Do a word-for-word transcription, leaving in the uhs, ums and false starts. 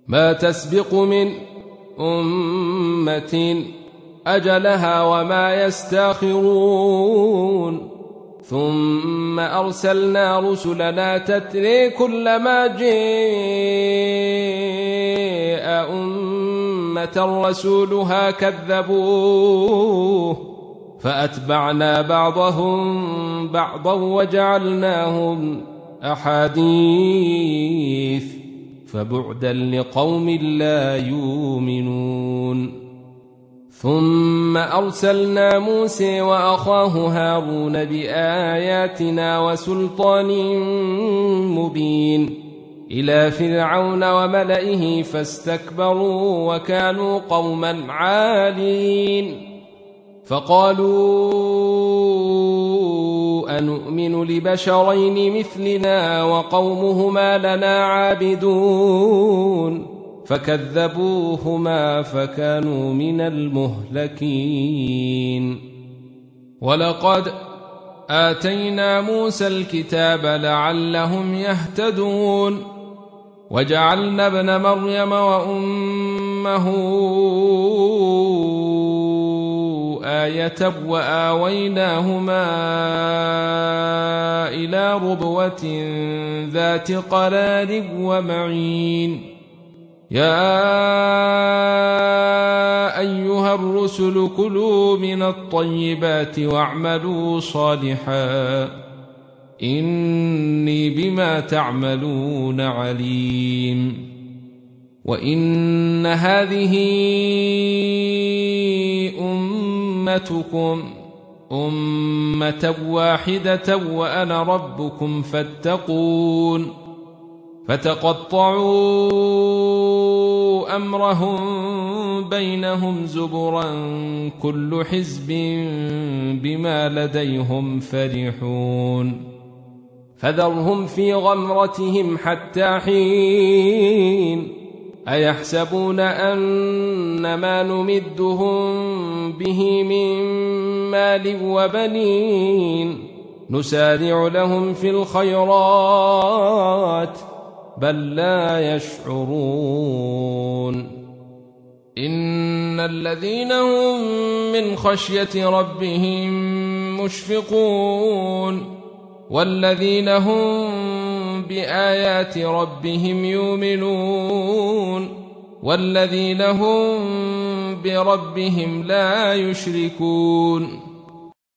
ما تسبق من أمة أجلها وما يستاخرون ثم أرسلنا رسلنا تتري كلما جاء أمة رسولها كذبوه فأتبعنا بعضهم بعضا وجعلناهم أحاديث فبعدا لقوم لا يؤمنون. ثم أرسلنا موسى وأخاه هارون بآياتنا وسلطان مبين إلى فرعون وملئه فاستكبروا وكانوا قوما عالين فقالوا أنؤمن لبشرين مثلنا وقومهما لنا عابدون فكذبوهما فكانوا من المهلكين. ولقد آتينا موسى الكتاب لعلهم يهتدون وجعلنا ابن مريم وأمه آية وآويناهما إلى ربوة ذات قرار ومعين. يا أيها الرسل كلوا من الطيبات واعملوا صالحا إني بما تعملون عليم. وإن هذه أمتكم أمة واحدة وأنا ربكم فاتقون فتقطعوا أمرهم بينهم زبرا كل حزب بما لديهم فرحون. فذرهم في غمرتهم حتى حين أيحسبون أن ما نمدهم به من مال وبنين نسارع لهم في الخيرات بل لا يشعرون. إن الذين هم من خشية ربهم مشفقون والذين هم بآيات ربهم يؤمنون والذين هم بربهم لا يشركون.